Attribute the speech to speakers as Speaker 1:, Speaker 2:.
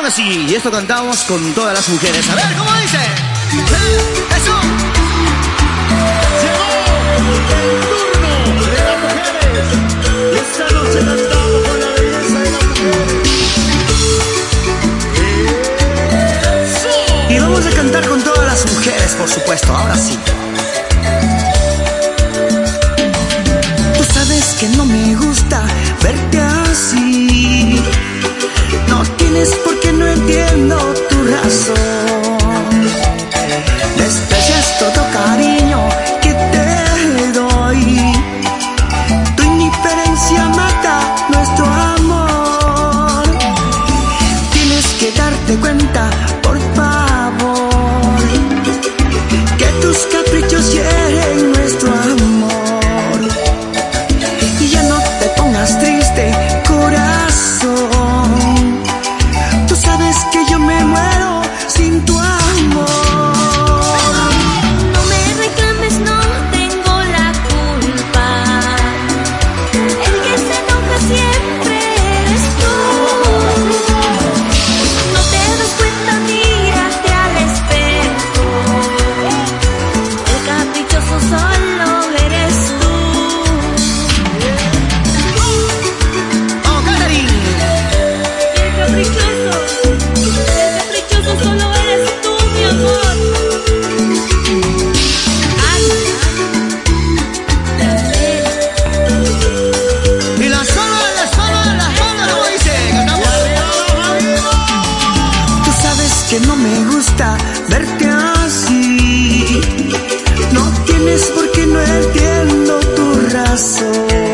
Speaker 1: Claro que sí, y esto cantamos con todas las mujeres. A ver, ¿cómo dice? ¡Eso!
Speaker 2: Llegó el turno de las mujeres. Y esta noche cantamos con la belleza de las mujeres.
Speaker 1: Y vamos a cantar con todas las mujeres, por supuesto, ahora sí. Tú sabes que no me gusta verte así. No tienes por qué, no entiendo tu razón. Desprecias todo cariño que te doy. Tu indiferencia mata nuestro amor. Tienes que darte cuenta, por favor, que tus caprichos hieren nuestro amor. Y ya no te pongas triste, corazón. Tú sabes que yo me muero sin tu amor.
Speaker 3: No me reclames, no tengo la culpa. El que se enoja siempre eres tú. No te das cuenta, mírate al espejo. El caprichoso solo eres tú.
Speaker 1: ¡Oh, Catherine!
Speaker 3: El caprichoso solo eres tú, mi amor.
Speaker 1: Y las palmas, ¿cómo dice? Cantamos. Tú sabes que no me gusta verte así. No tienes por qué, no entiendo tu razón.